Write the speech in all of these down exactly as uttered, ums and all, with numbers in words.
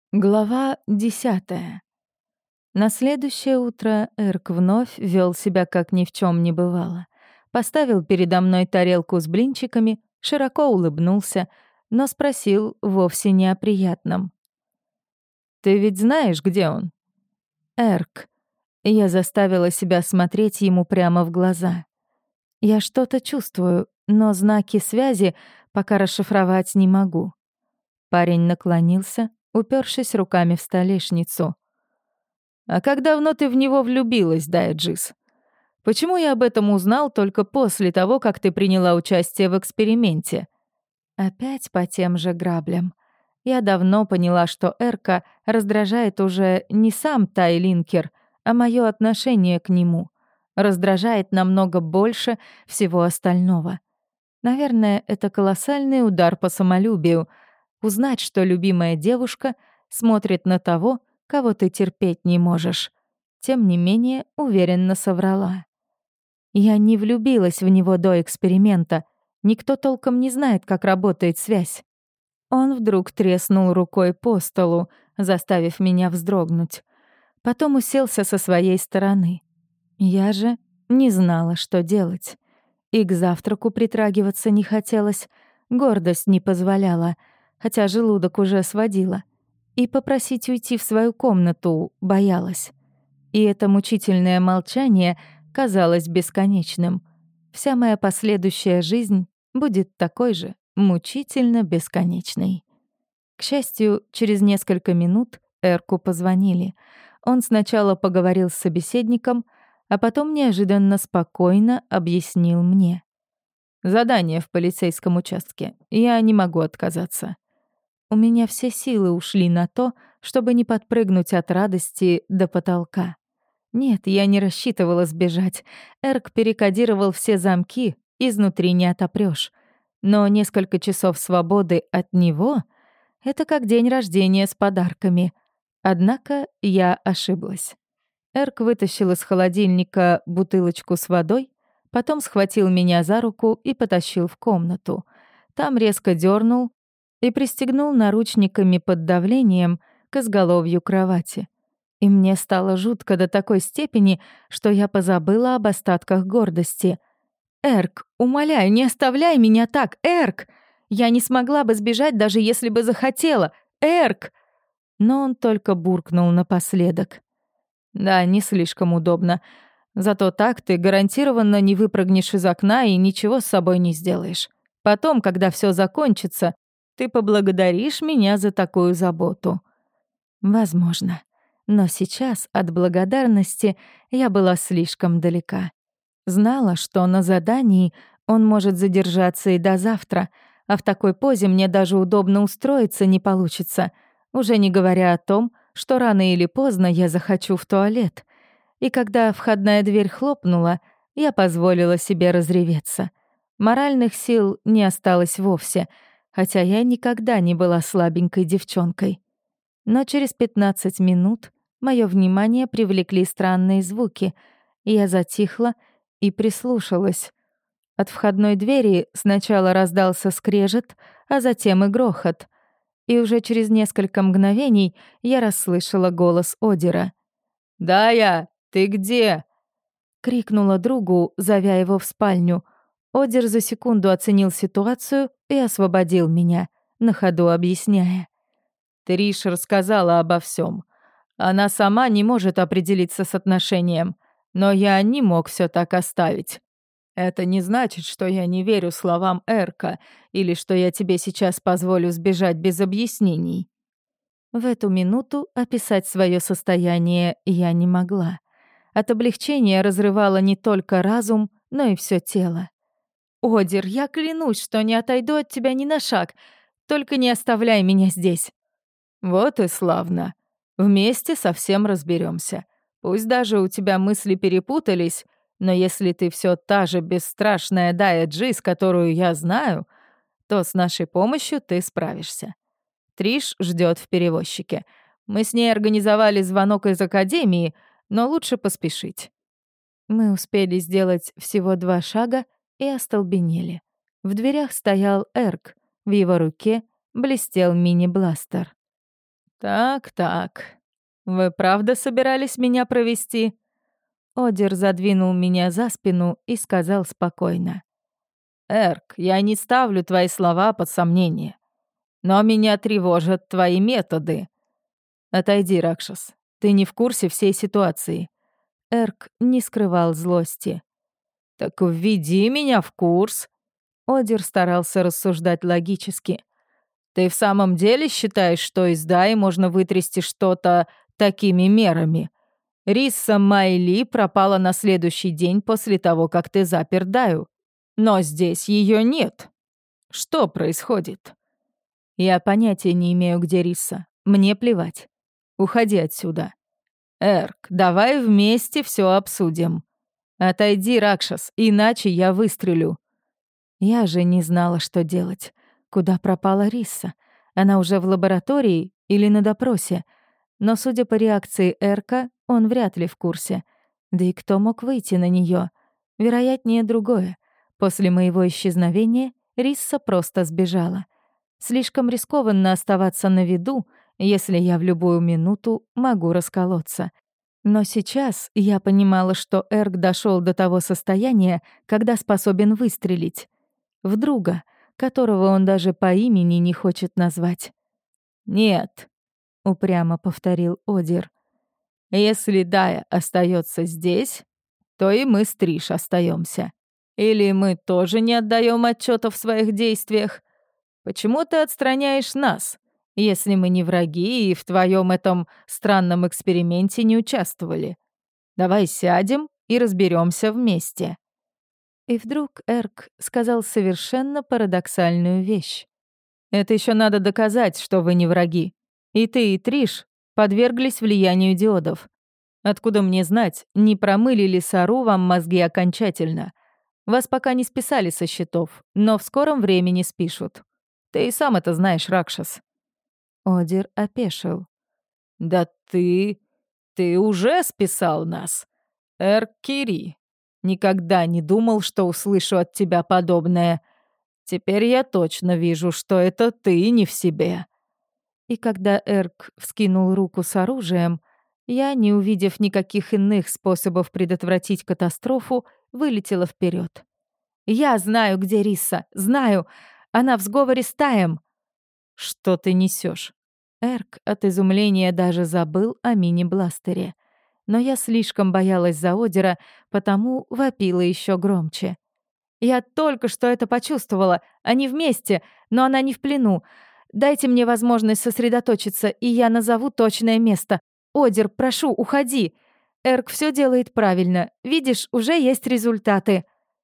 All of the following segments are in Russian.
Глава десятая. На следующее утро Эрк вновь вел себя, как ни в чем не бывало. Поставил передо мной тарелку с блинчиками, широко улыбнулся, но спросил вовсе не о приятном. «Ты ведь знаешь, где он?» «Эрк». Я заставила себя смотреть ему прямо в глаза. Я что-то чувствую, но знаки связи пока расшифровать не могу. Парень наклонился, упершись руками в столешницу. «А как давно ты в него влюбилась, Дайджис? Почему я об этом узнал только после того, как ты приняла участие в эксперименте?» Опять по тем же граблям. Я давно поняла, что Эрка раздражает уже не сам Тайлинкер, а мое отношение к нему. Раздражает намного больше всего остального. Наверное, это колоссальный удар по самолюбию — узнать, что любимая девушка смотрит на того, кого ты терпеть не можешь. Тем не менее, уверенно соврала. Я не влюбилась в него до эксперимента. Никто толком не знает, как работает связь. Он вдруг треснул рукой по столу, заставив меня вздрогнуть. Потом уселся со своей стороны. Я же не знала, что делать. И к завтраку притрагиваться не хотелось, гордость не позволяла, хотя желудок уже сводила. И попросить уйти в свою комнату боялась. И это мучительное молчание казалось бесконечным. Вся моя последующая жизнь будет такой же мучительно бесконечной. К счастью, через несколько минут Эрку позвонили. Он сначала поговорил с собеседником, а потом неожиданно спокойно объяснил мне. «Задание в полицейском участке. Я не могу отказаться». У меня все силы ушли на то, чтобы не подпрыгнуть от радости до потолка. Нет, я не рассчитывала сбежать. Эрк перекодировал все замки, изнутри не отопрёшь. Но несколько часов свободы от него — это как день рождения с подарками. Однако я ошиблась. Эрк вытащил из холодильника бутылочку с водой, потом схватил меня за руку и потащил в комнату. Там резко дернул и пристегнул наручниками под давлением к изголовью кровати. И мне стало жутко до такой степени, что я позабыла об остатках гордости. «Эрк, умоляю, не оставляй меня так, Эрк! Я не смогла бы сбежать, даже если бы захотела. Эрк!» Но он только буркнул напоследок. «Да, не слишком удобно. Зато так ты гарантированно не выпрыгнешь из окна и ничего с собой не сделаешь. Потом, когда все закончится, ты поблагодаришь меня за такую заботу». Возможно. Но сейчас от благодарности я была слишком далека. Знала, что на задании он может задержаться и до завтра, а в такой позе мне даже удобно устроиться не получится, уже не говоря о том, что рано или поздно я захочу в туалет. И когда входная дверь хлопнула, я позволила себе разреветься. Моральных сил не осталось вовсе, хотя я никогда не была слабенькой девчонкой. Но через пятнадцать минут моё внимание привлекли странные звуки, и я затихла и прислушалась. От входной двери сначала раздался скрежет, а затем и грохот. И уже через несколько мгновений я расслышала голос Одера. «Дая, ты где?» — крикнула другу, зовя его в спальню. Одер за секунду оценил ситуацию и освободил меня, на ходу объясняя. Триш рассказала обо всем. Она сама не может определиться с отношением, но я не мог все так оставить. Это не значит, что я не верю словам Эрка или что я тебе сейчас позволю сбежать без объяснений. В эту минуту описать свое состояние я не могла. От облегчения разрывало не только разум, но и все тело. «Одер, я клянусь, что не отойду от тебя ни на шаг. Только не оставляй меня здесь». «Вот и славно. Вместе совсем разберемся. Пусть даже у тебя мысли перепутались, но если ты все та же бесстрашная Дая Джис, которую я знаю, то с нашей помощью ты справишься. Триш ждет в перевозчике. Мы с ней организовали звонок из академии, но лучше поспешить». Мы успели сделать всего два шага и остолбенели. В дверях стоял Эрк, в его руке блестел мини-бластер. «Так-так. Вы правда собирались меня провести?» Одер задвинул меня за спину и сказал спокойно. «Эрк, я не ставлю твои слова под сомнение, но меня тревожат твои методы. Отойди, Ракшас, ты не в курсе всей ситуации». Эрк не скрывал злости. «Так введи меня в курс». Одер старался рассуждать логически. «Ты в самом деле считаешь, что из Даи можно вытрясти что-то такими мерами? Рисса Майли пропала на следующий день после того, как ты запер Даю. Но здесь ее нет. Что происходит?» «Я понятия не имею, где Рисса. Мне плевать. Уходи отсюда». «Эрк, давай вместе все обсудим. Отойди, Ракшас, иначе я выстрелю». Я же не знала, что делать. Куда пропала Рисса? Она уже в лаборатории или на допросе? Но, судя по реакции Эрка, он вряд ли в курсе. Да и кто мог выйти на нее? Вероятнее другое. После моего исчезновения Рисса просто сбежала. Слишком рискованно оставаться на виду, если я в любую минуту могу расколоться. Но сейчас я понимала, что Эрк дошел до того состояния, когда способен выстрелить. В друга, которого он даже по имени не хочет назвать. «Нет», — упрямо повторил Одир. «Если Дая остается здесь, то и мы с Триш остаемся. Или мы тоже не отдаем отчета в своих действиях? Почему ты отстраняешь нас, если мы не враги и в твоем этом странном эксперименте не участвовали? Давай сядем и разберемся вместе». И вдруг Эрк сказал совершенно парадоксальную вещь. «Это еще надо доказать, что вы не враги. И ты, и Триш подверглись влиянию диодов. Откуда мне знать, не промыли ли Сару вам мозги окончательно? Вас пока не списали со счетов, но в скором времени спишут. Ты и сам это знаешь, Ракшас». Одир опешил. «Да ты... ты уже списал нас, Эрк Кири. Никогда не думал, что услышу от тебя подобное. Теперь я точно вижу, что это ты не в себе». И когда Эрк вскинул руку с оружием, я, не увидев никаких иных способов предотвратить катастрофу, вылетела вперед. «Я знаю, где Рисса, знаю. Она в сговоре с Таем». «Что ты несешь? Эрк от изумления даже забыл о мини-бластере. Но я слишком боялась за Одера, потому вопила еще громче. «Я только что это почувствовала. Они вместе, но она не в плену. Дайте мне возможность сосредоточиться, и я назову точное место. Одер, прошу, уходи. Эрк все делает правильно. Видишь, уже есть результаты».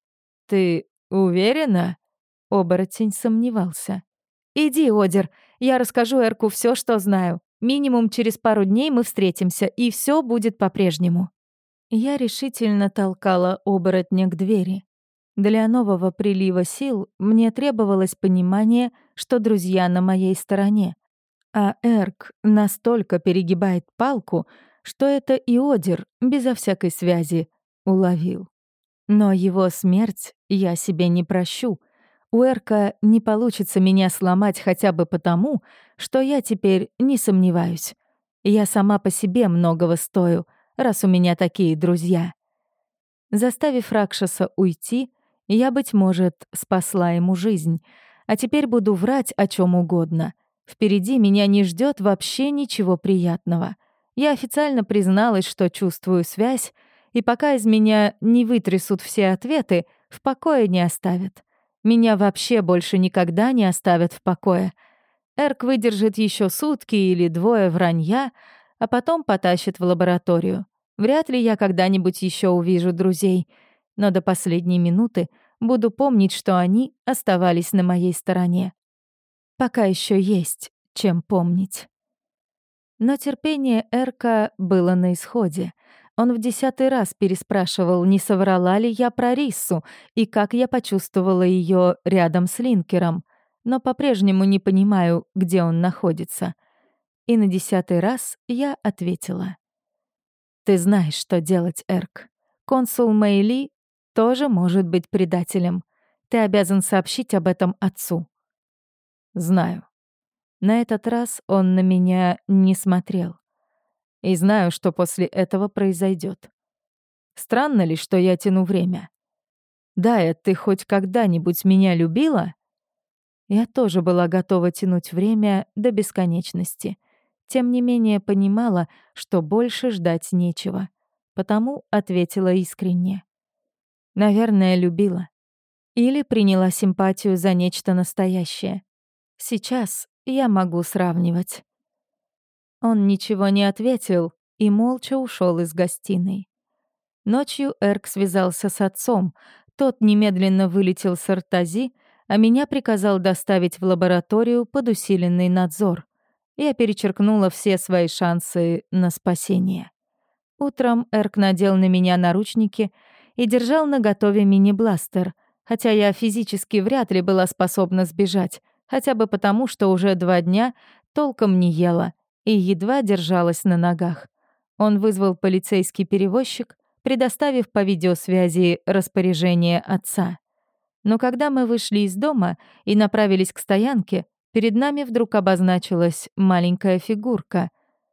«Ты уверена?» Оборотень сомневался. «Иди, Одер, я расскажу Эрку все, что знаю. Минимум через пару дней мы встретимся, и все будет по-прежнему». Я решительно толкала оборотня к двери. Для нового прилива сил мне требовалось понимание, что друзья на моей стороне. А Эрк настолько перегибает палку, что это и Одер, безо всякой связи, уловил. Но его смерть я себе не прощу. У Эрка не получится меня сломать хотя бы потому, что я теперь не сомневаюсь. Я сама по себе многого стою, раз у меня такие друзья. Заставив Ракшаса уйти, я, быть может, спасла ему жизнь. А теперь буду врать о чем угодно. Впереди меня не ждет вообще ничего приятного. Я официально призналась, что чувствую связь, и пока из меня не вытрясут все ответы, в покое не оставят. Меня вообще больше никогда не оставят в покое. Эрк выдержит еще сутки или двое вранья, а потом потащит в лабораторию. Вряд ли я когда-нибудь еще увижу друзей, но до последней минуты буду помнить, что они оставались на моей стороне. Пока еще есть чем помнить. Но терпение Эрка было на исходе. Он в десятый раз переспрашивал, не соврала ли я про Риссу и как я почувствовала ее рядом с Линкером, но по-прежнему не понимаю, где он находится. И на десятый раз я ответила. «Ты знаешь, что делать, Эрк. Консул Мэйли тоже может быть предателем. Ты обязан сообщить об этом отцу». «Знаю. На этот раз он на меня не смотрел. И знаю, что после этого произойдет. Странно ли, что я тяну время? Дая, ты хоть когда-нибудь меня любила? Я тоже была готова тянуть время до бесконечности. Тем не менее понимала, что больше ждать нечего. Потому ответила искренне. Наверное, любила. Или приняла симпатию за нечто настоящее. Сейчас я могу сравнивать. Он ничего не ответил и молча ушел из гостиной. Ночью Эрк связался с отцом. Тот немедленно вылетел с Артази, а меня приказал доставить в лабораторию под усиленный надзор. Я перечеркнула все свои шансы на спасение. Утром Эрк надел на меня наручники и держал наготове мини-бластер, хотя я физически вряд ли была способна сбежать, хотя бы потому, что уже два дня толком не ела и едва держалась на ногах. Он вызвал полицейский перевозчик, предоставив по видеосвязи распоряжение отца. Но когда мы вышли из дома и направились к стоянке, перед нами вдруг обозначилась маленькая фигурка.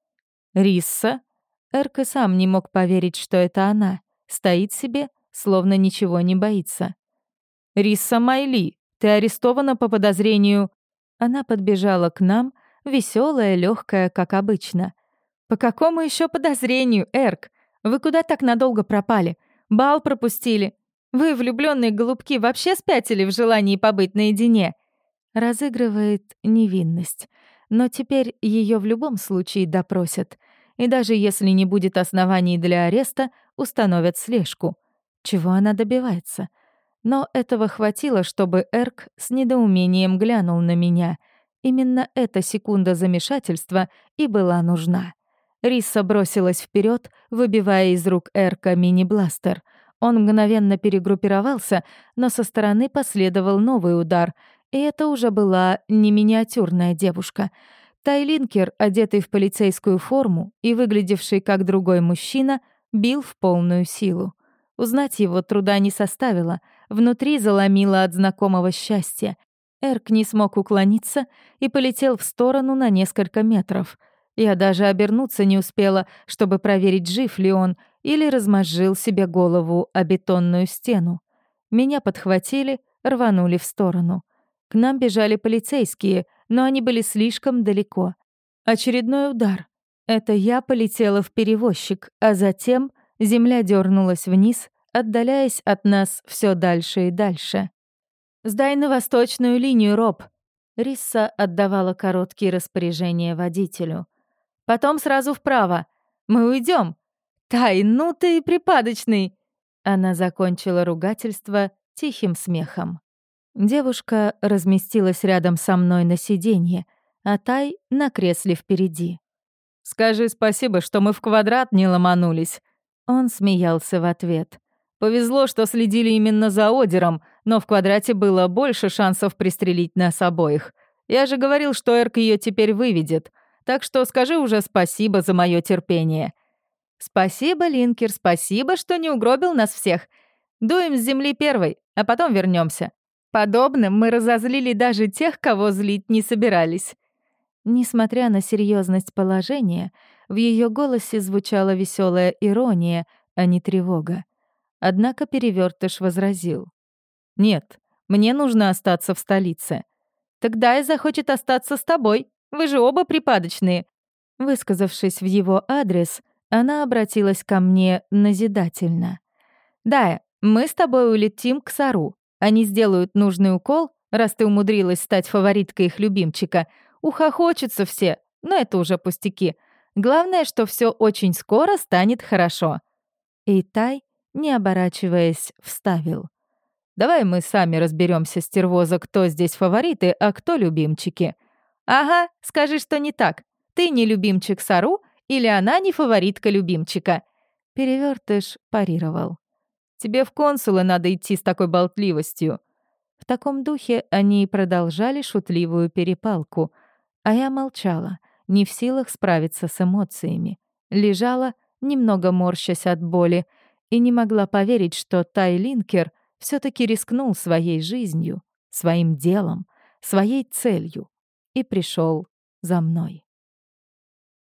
Рисса? Эрк и сам не мог поверить, что это она. Стоит себе, словно ничего не боится. «Рисса Майли, ты арестована по подозрению...» Она подбежала к нам, веселая, легкая, как обычно. «По какому еще подозрению, Эрк? Вы куда так надолго пропали? Бал пропустили? Вы, влюбленные голубки, вообще спятили в желании побыть наедине?» Разыгрывает невинность. Но теперь ее в любом случае допросят. И даже если не будет оснований для ареста, установят слежку. Чего она добивается? Но этого хватило, чтобы Эрк с недоумением глянул на меня. Именно эта секунда замешательства и была нужна. Рисса бросилась вперед, выбивая из рук Эрка мини-бластер. Он мгновенно перегруппировался, но со стороны последовал новый удар, и это уже была не миниатюрная девушка. Тайлинкер, одетый в полицейскую форму и выглядевший как другой мужчина, бил в полную силу. Узнать его труда не составило, внутри заломило от знакомого счастья. Эрк не смог уклониться и полетел в сторону на несколько метров. Я даже обернуться не успела, чтобы проверить, жив ли он, или размозжил себе голову о бетонную стену. Меня подхватили, рванули в сторону. К нам бежали полицейские, но они были слишком далеко. Очередной удар. Это я полетела в перевозчик, а затем земля дернулась вниз, отдаляясь от нас все дальше и дальше. «Сдай на восточную линию, Роб!» Рисса отдавала короткие распоряжения водителю. «Потом сразу вправо. Мы уйдем. Тай, ну ты и припадочный!» Она закончила ругательство тихим смехом. Девушка разместилась рядом со мной на сиденье, а Тай — на кресле впереди. «Скажи спасибо, что мы в квадрат не ломанулись». Он смеялся в ответ. «Повезло, что следили именно за Одером, но в квадрате было больше шансов пристрелить нас обоих. Я же говорил, что Эрк ее теперь выведет. Так что скажи уже спасибо за мое терпение». «Спасибо, Линкер, спасибо, что не угробил нас всех. Дуем с земли первой, а потом вернемся. Подобным мы разозлили даже тех, кого злить не собирались». Несмотря на серьезность положения, в ее голосе звучала веселая ирония, а не тревога. Однако Перевертыш возразил. «Нет, мне нужно остаться в столице». «Тогда и захочет остаться с тобой. Вы же оба припадочные». Высказавшись в его адрес, она обратилась ко мне назидательно. «Дая, мы с тобой улетим к Сару. Они сделают нужный укол, раз ты умудрилась стать фавориткой их любимчика. Ухохочутся все, но это уже пустяки. Главное, что все очень скоро станет хорошо». И Тай, не оборачиваясь, вставил. «Давай мы сами разберемся, стервоза, кто здесь фавориты, а кто любимчики». «Ага, скажи, что не так. Ты не любимчик Сару или она не фаворитка любимчика?» Перевертыш парировал. «Тебе в консулы надо идти с такой болтливостью». В таком духе они продолжали шутливую перепалку, а я молчала, не в силах справиться с эмоциями. Лежала, немного морщась от боли, и не могла поверить, что Тай Линкер все-таки рискнул своей жизнью, своим делом, своей целью и пришел за мной.